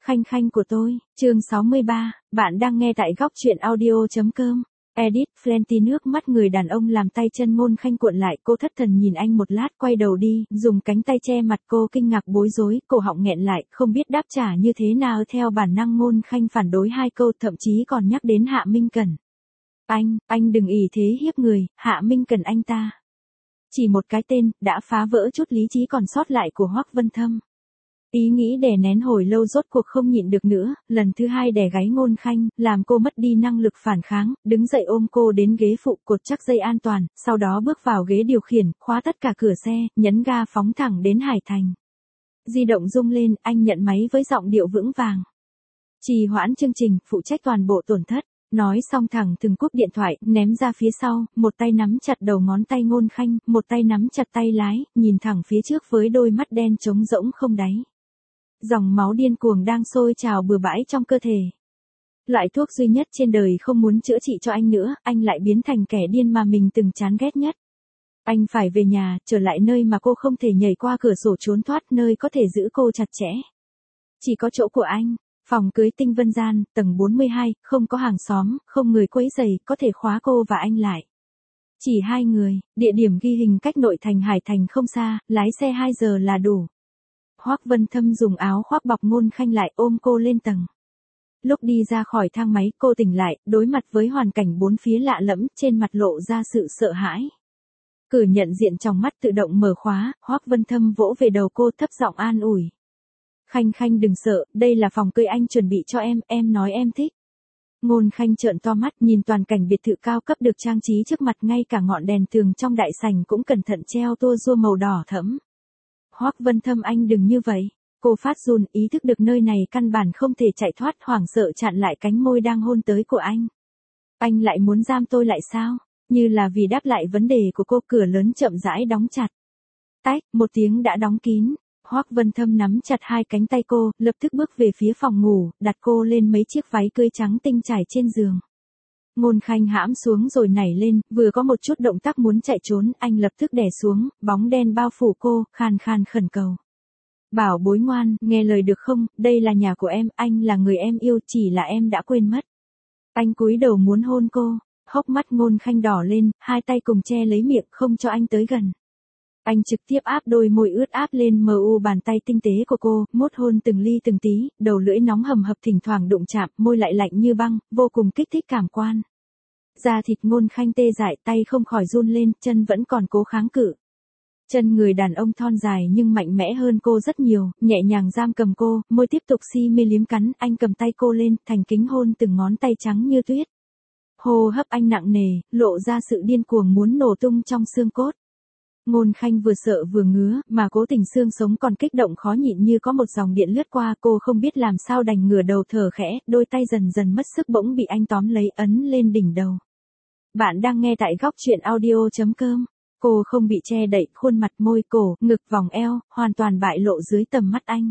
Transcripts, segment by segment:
Khanh khanh của tôi, chương 63, bạn đang nghe tại góc truyện audio.com. Edit, Flenty nước mắt người đàn ông làm tay chân Ngôn Khanh cuộn lại, cô thất thần nhìn anh một lát quay đầu đi, dùng cánh tay che mặt cô kinh ngạc bối rối, cổ họng nghẹn lại, không biết đáp trả như thế nào. Theo bản năng Ngôn Khanh phản đối hai câu, thậm chí còn nhắc đến Hạ Minh Cẩn. Anh đừng ỷ thế hiếp người, Hạ Minh Cẩn anh ta. Chỉ một cái tên, đã phá vỡ chút lý trí còn sót lại của Hoắc Vân Thâm. Ý nghĩ đè nén hồi lâu rốt cuộc không nhịn được nữa, lần thứ hai đè gáy Ngôn Khanh, làm cô mất đi năng lực phản kháng, đứng dậy ôm cô đến ghế phụ cột chắc dây an toàn, sau đó bước vào ghế điều khiển, khóa tất cả cửa xe, nhấn ga phóng thẳng đến Hải Thành. Di động rung lên, anh nhận máy với giọng điệu vững vàng. Trì hoãn chương trình, phụ trách toàn bộ tổn thất. Nói xong thẳng từng cúp điện thoại, ném ra phía sau, một tay nắm chặt đầu ngón tay Ngôn Khanh, một tay nắm chặt tay lái, nhìn thẳng phía trước với đôi mắt đen trống rỗng không đáy. Dòng máu điên cuồng đang sôi trào bừa bãi trong cơ thể. Loại thuốc duy nhất trên đời không muốn chữa trị cho anh nữa, anh lại biến thành kẻ điên mà mình từng chán ghét nhất. Anh phải về nhà, trở lại nơi mà cô không thể nhảy qua cửa sổ trốn thoát, nơi có thể giữ cô chặt chẽ. Chỉ có chỗ của anh, phòng cưới Tinh Vân Gian, tầng 42, không có hàng xóm, không người quấy rầy, có thể khóa cô và anh lại. Chỉ hai người, địa điểm ghi hình cách nội thành Hải Thành không xa, lái xe 2 giờ là đủ. Hoắc Vân Thâm dùng áo khoác bọc Ngôn Khanh lại, ôm cô lên tầng. Lúc đi ra khỏi thang máy, cô tỉnh lại, đối mặt với hoàn cảnh bốn phía lạ lẫm, trên mặt lộ ra sự sợ hãi. Cử nhận diện trong mắt tự động mở khóa, Hoắc Vân Thâm vỗ về đầu cô thấp giọng an ủi. Khanh khanh đừng sợ, đây là phòng cưới anh chuẩn bị cho em nói em thích. Ngôn Khanh trợn to mắt nhìn toàn cảnh biệt thự cao cấp được trang trí trước mặt, ngay cả ngọn đèn tường trong đại sảnh cũng cẩn thận treo tua rua màu đỏ thẫm. Hoắc Vân Thâm anh đừng như vậy. Cô phát run, ý thức được nơi này căn bản không thể chạy thoát, hoảng sợ chặn lại cánh môi đang hôn tới của anh. Anh lại muốn giam tôi lại sao? Như là vì đáp lại vấn đề của cô, cửa lớn chậm rãi đóng chặt. Tách, một tiếng đã đóng kín. Hoắc Vân Thâm nắm chặt hai cánh tay cô, lập tức bước về phía phòng ngủ, đặt cô lên mấy chiếc váy cưới trắng tinh trải trên giường. Ngôn Khanh hãm xuống rồi nảy lên, vừa có một chút động tác muốn chạy trốn, anh lập tức đè xuống, bóng đen bao phủ cô, khan khan khẩn cầu. Bảo bối ngoan, nghe lời được không, đây là nhà của em, anh là người em yêu, chỉ là em đã quên mất. Anh cúi đầu muốn hôn cô, hốc mắt Ngôn Khanh đỏ lên, hai tay cùng che lấy miệng không cho anh tới gần. Anh trực tiếp áp đôi môi ướt áp lên bàn tay tinh tế của cô, mốt hôn từng ly từng tí, đầu lưỡi nóng hầm hập thỉnh thoảng đụng chạm, môi lại lạnh như băng, vô cùng kích thích cảm quan. Da thịt Ngôn Khanh tê dại, tay không khỏi run lên, chân vẫn còn cố kháng cự. Chân người đàn ông thon dài nhưng mạnh mẽ hơn cô rất nhiều, nhẹ nhàng giam cầm cô, môi tiếp tục si mê liếm cắn, anh cầm tay cô lên, thành kính hôn từng ngón tay trắng như tuyết. Hô hấp anh nặng nề, lộ ra sự điên cuồng muốn nổ tung trong xương cốt. Ngôn Khanh vừa sợ vừa ngứa, mà cố tình xương sống còn kích động khó nhịn như có một dòng điện lướt qua, cô không biết làm sao đành ngửa đầu thở khẽ, đôi tay dần dần mất sức bỗng bị anh tóm lấy ấn lên đỉnh đầu. Bạn đang nghe tại góc truyện audio.com. Cô không bị che đậy, khuôn mặt môi cổ, ngực vòng eo, hoàn toàn bại lộ dưới tầm mắt anh.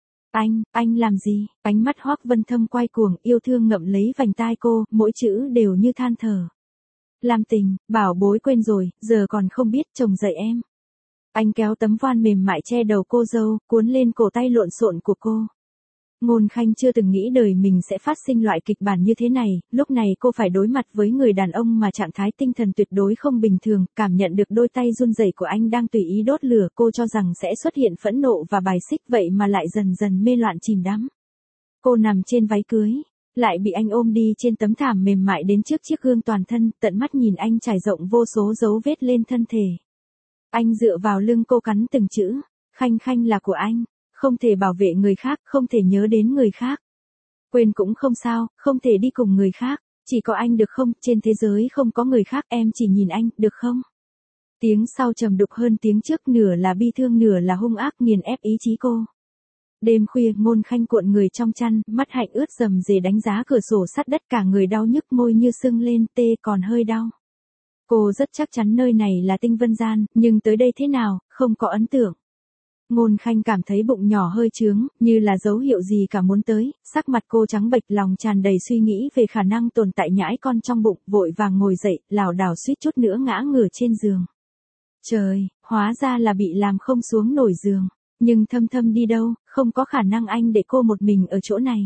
Anh làm gì? Ánh mắt Hoắc Vân Thâm quay cuồng, yêu thương ngậm lấy vành tai cô, mỗi chữ đều như than thở. Làm tình, bảo bối quên rồi, giờ còn không biết chồng dạy em. Anh kéo tấm voan mềm mại che đầu cô dâu, cuốn lên cổ tay lộn xộn của cô. Ngôn Khanh chưa từng nghĩ đời mình sẽ phát sinh loại kịch bản như thế này, lúc này cô phải đối mặt với người đàn ông mà trạng thái tinh thần tuyệt đối không bình thường, cảm nhận được đôi tay run rẩy của anh đang tùy ý đốt lửa, cô cho rằng sẽ xuất hiện phẫn nộ và bài xích, vậy mà lại dần dần mê loạn chìm đắm. Cô nằm trên váy cưới, lại bị anh ôm đi trên tấm thảm mềm mại đến trước chiếc gương toàn thân, tận mắt nhìn anh trải rộng vô số dấu vết lên thân thể. Anh dựa vào lưng cô cắn từng chữ, Khanh khanh là của anh. Không thể bảo vệ người khác, không thể nhớ đến người khác. Quên cũng không sao, không thể đi cùng người khác. Chỉ có anh được không, trên thế giới không có người khác, em chỉ nhìn anh, được không? Tiếng sau trầm đục hơn tiếng trước, nửa là bi thương nửa là hung ác nghiền ép ý chí cô. Đêm khuya, Ngôn Khanh cuộn người trong chăn, mắt hạnh ướt rầm rề đánh giá cửa sổ sắt đất, cả người đau nhức, môi như sưng lên, tê còn hơi đau. Cô rất chắc chắn nơi này là Tinh Vân Gian, nhưng tới đây thế nào, không có ấn tượng. Ngôn Khanh cảm thấy bụng nhỏ hơi trướng, như là dấu hiệu gì cả muốn tới, sắc mặt cô trắng bệch, lòng tràn đầy suy nghĩ về khả năng tồn tại nhãi con trong bụng, vội vàng ngồi dậy, lảo đảo suýt chút nữa ngã ngửa trên giường. Trời, hóa ra là bị làm không xuống nổi giường. Nhưng Thâm Thâm đi đâu, không có khả năng anh để cô một mình ở chỗ này.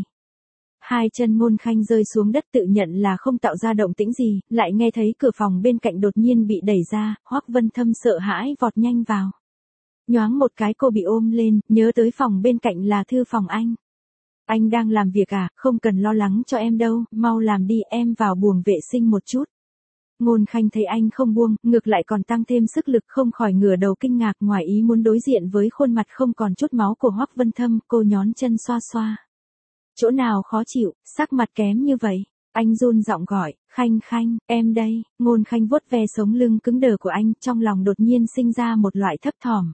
Hai chân Ngôn Khanh rơi xuống đất tự nhận là không tạo ra động tĩnh gì, lại nghe thấy cửa phòng bên cạnh đột nhiên bị đẩy ra, Hoắc Vân Thâm sợ hãi vọt nhanh vào. Nhoáng một cái cô bị ôm lên, nhớ tới phòng bên cạnh là thư phòng anh. Anh đang làm việc à, không cần lo lắng cho em đâu, mau làm đi, em vào buồng vệ sinh một chút. Ngôn Khanh thấy anh không buông, ngược lại còn tăng thêm sức lực, không khỏi ngửa đầu kinh ngạc, ngoài ý muốn đối diện với khuôn mặt không còn chút máu của Hoắc Vân Thâm, cô nhón chân xoa xoa. Chỗ nào khó chịu, sắc mặt kém như vậy. Anh run giọng gọi, Khanh Khanh, em đây. Ngôn Khanh vuốt ve sống lưng cứng đờ của anh, trong lòng đột nhiên sinh ra một loại thấp thỏm.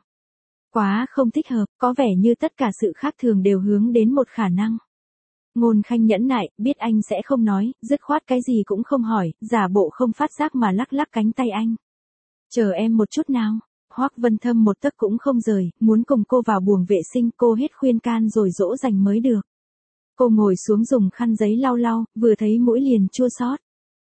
Quá không thích hợp, có vẻ như tất cả sự khác thường đều hướng đến một khả năng. Ngôn Khanh nhẫn nại, biết anh sẽ không nói, dứt khoát cái gì cũng không hỏi, giả bộ không phát giác mà lắc lắc cánh tay anh. Chờ em một chút nào. Hoắc Vân Thâm một tấc cũng không rời, muốn cùng cô vào buồng vệ sinh, cô hết khuyên can rồi dỗ dành mới được. Cô ngồi xuống dùng khăn giấy lau lau, vừa thấy mũi liền chua xót.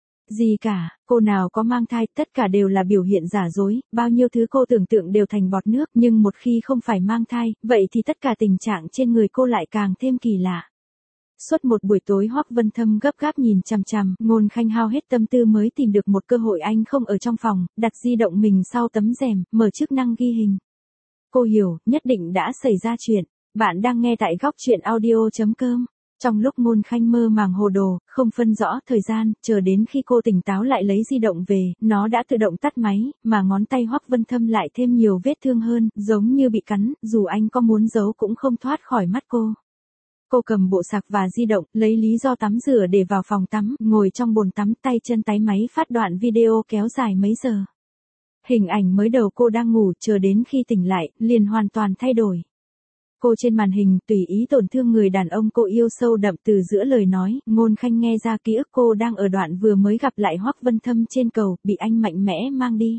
Gì cả, cô nào có mang thai, tất cả đều là biểu hiện giả dối, bao nhiêu thứ cô tưởng tượng đều thành bọt nước, nhưng một khi không phải mang thai, vậy thì tất cả tình trạng trên người cô lại càng thêm kỳ lạ. Suốt một buổi tối Hoắc Vân Thâm gấp gáp nhìn chằm chằm, Ngôn Khanh hao hết tâm tư mới tìm được một cơ hội anh không ở trong phòng, đặt di động mình sau tấm rèm, mở chức năng ghi hình. Cô hiểu, nhất định đã xảy ra chuyện. Bạn đang nghe tại góc truyện audio.com. Trong lúc Ngôn Khanh mơ màng hồ đồ, không phân rõ thời gian, chờ đến khi cô tỉnh táo lại lấy di động về, nó đã tự động tắt máy, mà ngón tay Hoắc Vân Thâm lại thêm nhiều vết thương hơn, giống như bị cắn, dù anh có muốn giấu cũng không thoát khỏi mắt cô. Cô cầm bộ sạc và di động, lấy lý do tắm rửa để vào phòng tắm, ngồi trong bồn tắm, tay chân táy máy phát đoạn video kéo dài mấy giờ. Hình ảnh mới đầu cô đang ngủ, chờ đến khi tỉnh lại, liền hoàn toàn thay đổi. Cô trên màn hình tùy ý tổn thương người đàn ông cô yêu sâu đậm, từ giữa lời nói, Ngôn Khanh nghe ra ký ức cô đang ở đoạn vừa mới gặp lại Hoắc Vân Thâm trên cầu, bị anh mạnh mẽ mang đi.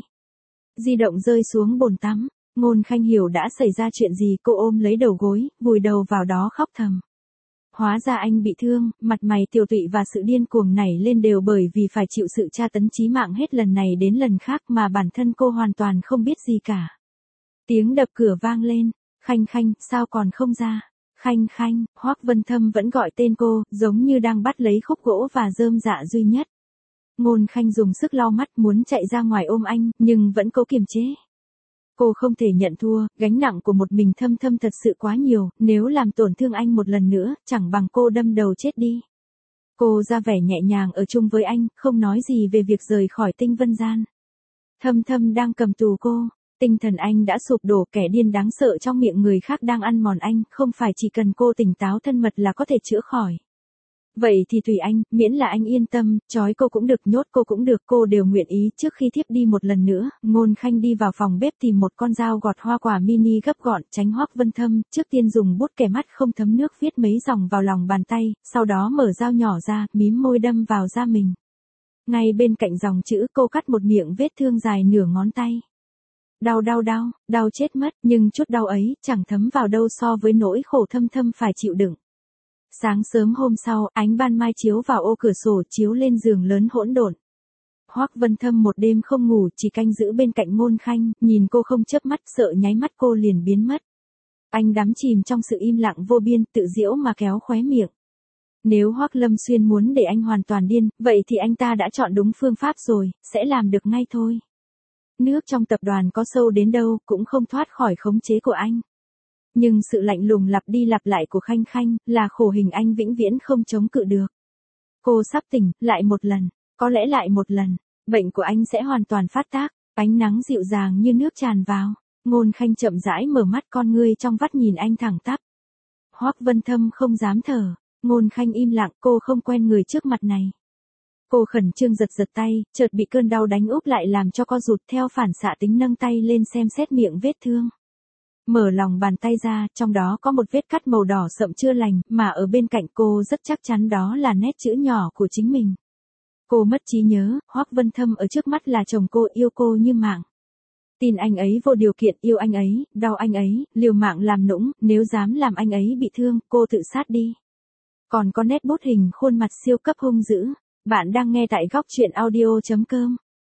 Di động rơi xuống bồn tắm, Ngôn Khanh hiểu đã xảy ra chuyện gì, cô ôm lấy đầu gối, vùi đầu vào đó khóc thầm. Hóa ra anh bị thương, mặt mày tiều tụy và sự điên cuồng nảy lên đều bởi vì phải chịu sự tra tấn chí mạng hết lần này đến lần khác mà bản thân cô hoàn toàn không biết gì cả. Tiếng đập cửa vang lên. Khanh Khanh, sao còn không ra? Khanh Khanh, Hoắc Vân Thâm vẫn gọi tên cô, giống như đang bắt lấy khúc gỗ và rơm dạ duy nhất. Ngôn Khanh dùng sức lau mắt muốn chạy ra ngoài ôm anh, nhưng vẫn cố kiềm chế. Cô không thể nhận thua, gánh nặng của một mình Thâm Thâm thật sự quá nhiều, nếu làm tổn thương anh một lần nữa, chẳng bằng cô đâm đầu chết đi. Cô ra vẻ nhẹ nhàng ở chung với anh, không nói gì về việc rời khỏi Tinh Vân Gian. Thâm Thâm đang cầm tù cô. Tinh thần anh đã sụp đổ, kẻ điên đáng sợ trong miệng người khác đang ăn mòn anh, không phải chỉ cần cô tỉnh táo thân mật là có thể chữa khỏi. Vậy thì tùy anh, miễn là anh yên tâm, trói cô cũng được, nhốt cô cũng được, cô đều nguyện ý. Trước khi thiếp đi một lần nữa, Ngôn Khanh đi vào phòng bếp tìm một con dao gọt hoa quả mini gấp gọn, tránh Hoắc Vân Thâm, trước tiên dùng bút kẻ mắt không thấm nước viết mấy dòng vào lòng bàn tay, sau đó mở dao nhỏ ra, mím môi đâm vào da mình. Ngay bên cạnh dòng chữ cô cắt một miệng vết thương dài nửa ngón tay. Đau đau đau, đau chết mất, nhưng chút đau ấy chẳng thấm vào đâu so với nỗi khổ Thâm Thâm phải chịu đựng. Sáng sớm hôm sau, ánh ban mai chiếu vào ô cửa sổ, chiếu lên giường lớn hỗn độn. Hoắc Vân Thâm một đêm không ngủ, chỉ canh giữ bên cạnh Ngôn Khanh, nhìn cô không chớp mắt, sợ nháy mắt cô liền biến mất. Anh đắm chìm trong sự im lặng vô biên, tự giễu mà kéo khóe miệng. Nếu Hoắc Lâm Xuyên muốn để anh hoàn toàn điên, vậy thì anh ta đã chọn đúng phương pháp rồi, sẽ làm được ngay thôi. Nước trong tập đoàn có sâu đến đâu, cũng không thoát khỏi khống chế của anh. Nhưng sự lạnh lùng lặp đi lặp lại của Khanh Khanh, là khổ hình anh vĩnh viễn không chống cự được. Cô sắp tỉnh, lại một lần, có lẽ lại một lần, bệnh của anh sẽ hoàn toàn phát tác, ánh nắng dịu dàng như nước tràn vào. Ngôn Khanh chậm rãi mở mắt, con ngươi trong vắt nhìn anh thẳng tắp. Hoắc Vân Thâm không dám thở, Ngôn Khanh im lặng, cô không quen người trước mặt này. Cô khẩn trương giật giật tay, chợt bị cơn đau đánh úp lại làm cho co rụt, theo phản xạ tính nâng tay lên xem xét miệng vết thương. Mở lòng bàn tay ra, trong đó có một vết cắt màu đỏ sậm chưa lành, mà ở bên cạnh cô rất chắc chắn đó là nét chữ nhỏ của chính mình. Cô mất trí nhớ, Hoắc Vân Thâm ở trước mắt là chồng cô, yêu cô như mạng. Tin anh ấy vô điều kiện, yêu anh ấy, đau anh ấy, liều mạng làm nũng, nếu dám làm anh ấy bị thương, cô tự sát đi. Còn có nét bút hình khuôn mặt siêu cấp hung dữ. Bạn đang nghe tại góc truyện audio.com.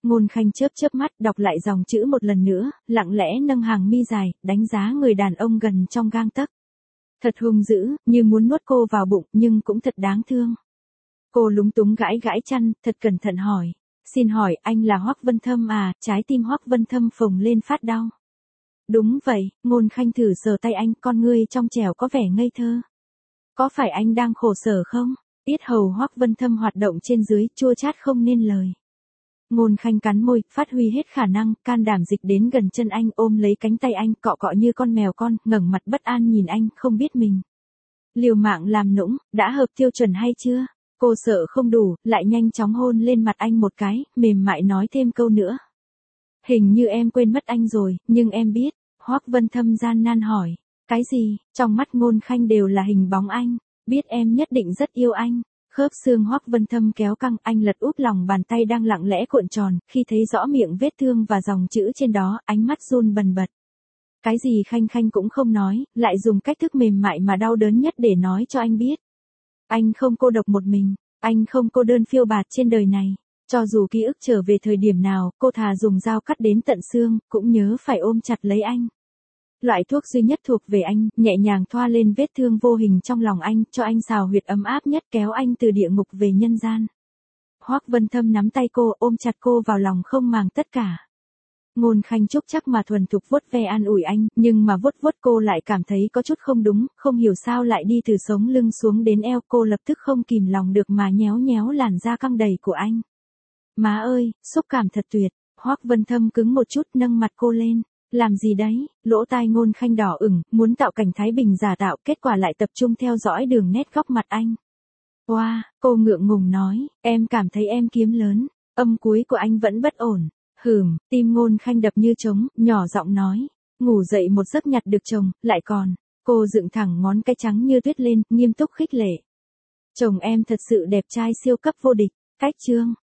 Ngôn Khanh chớp chớp mắt đọc lại dòng chữ một lần nữa, lặng lẽ nâng hàng mi dài, đánh giá người đàn ông gần trong gang tấc. Thật hung dữ, như muốn nuốt cô vào bụng nhưng cũng thật đáng thương. Cô lúng túng gãi gãi chăn, thật cẩn thận hỏi. Xin hỏi anh là Hoắc Vân Thâm à? Trái tim Hoắc Vân Thâm phồng lên phát đau. Đúng vậy, Ngôn Khanh thử sờ tay anh, con ngươi trong trẻo có vẻ ngây thơ. Có phải anh đang khổ sở không? Yết hầu Hoắc Vân Thâm hoạt động trên dưới, chua chát không nên lời. Ngôn Khanh cắn môi, phát huy hết khả năng, can đảm dịch đến gần chân anh, ôm lấy cánh tay anh, cọ cọ như con mèo con, ngẩng mặt bất an nhìn anh, không biết mình liều mạng làm nũng, đã hợp tiêu chuẩn hay chưa? Cô sợ không đủ, lại nhanh chóng hôn lên mặt anh một cái, mềm mại nói thêm câu nữa. Hình như em quên mất anh rồi, nhưng em biết. Hoắc Vân Thâm gian nan hỏi. Cái gì? Trong mắt Ngôn Khanh đều là hình bóng anh. Biết em nhất định rất yêu anh. Khớp xương Hoắc Vân Thâm kéo căng, anh lật úp lòng bàn tay đang lặng lẽ cuộn tròn, khi thấy rõ miệng vết thương và dòng chữ trên đó, ánh mắt run bần bật. Cái gì Khanh Khanh cũng không nói, lại dùng cách thức mềm mại mà đau đớn nhất để nói cho anh biết. Anh không cô độc một mình, anh không cô đơn phiêu bạt trên đời này. Cho dù ký ức trở về thời điểm nào, cô thà dùng dao cắt đến tận xương, cũng nhớ phải ôm chặt lấy anh. Loại thuốc duy nhất thuộc về anh, nhẹ nhàng thoa lên vết thương vô hình trong lòng anh, cho anh xào huyệt ấm áp nhất, kéo anh từ địa ngục về nhân gian. Hoắc Vân Thâm nắm tay cô, ôm chặt cô vào lòng không màng tất cả. Ngôn Khanh chúc chắc mà thuần thục vuốt ve an ủi anh, nhưng mà vuốt vuốt cô lại cảm thấy có chút không đúng, không hiểu sao lại đi từ sống lưng xuống đến eo, cô lập tức không kìm lòng được mà nhéo nhéo làn da căng đầy của anh. Má ơi, xúc cảm thật tuyệt. Hoắc Vân Thâm cứng một chút, nâng mặt cô lên. Làm gì đấy? Lỗ tai Ngôn Khanh đỏ ửng, muốn tạo cảnh thái bình giả tạo, kết quả lại tập trung theo dõi đường nét góc mặt anh. Wow, cô ngượng ngùng nói, em cảm thấy em kiếm lớn. Âm cuối của anh vẫn bất ổn. Tim Ngôn Khanh đập như trống, nhỏ giọng nói. Ngủ dậy một giấc nhặt được chồng, lại còn. Cô dựng thẳng ngón cái trắng như tuyết lên, nghiêm túc khích lệ. Chồng em thật sự đẹp trai siêu cấp vô địch. Cách chương.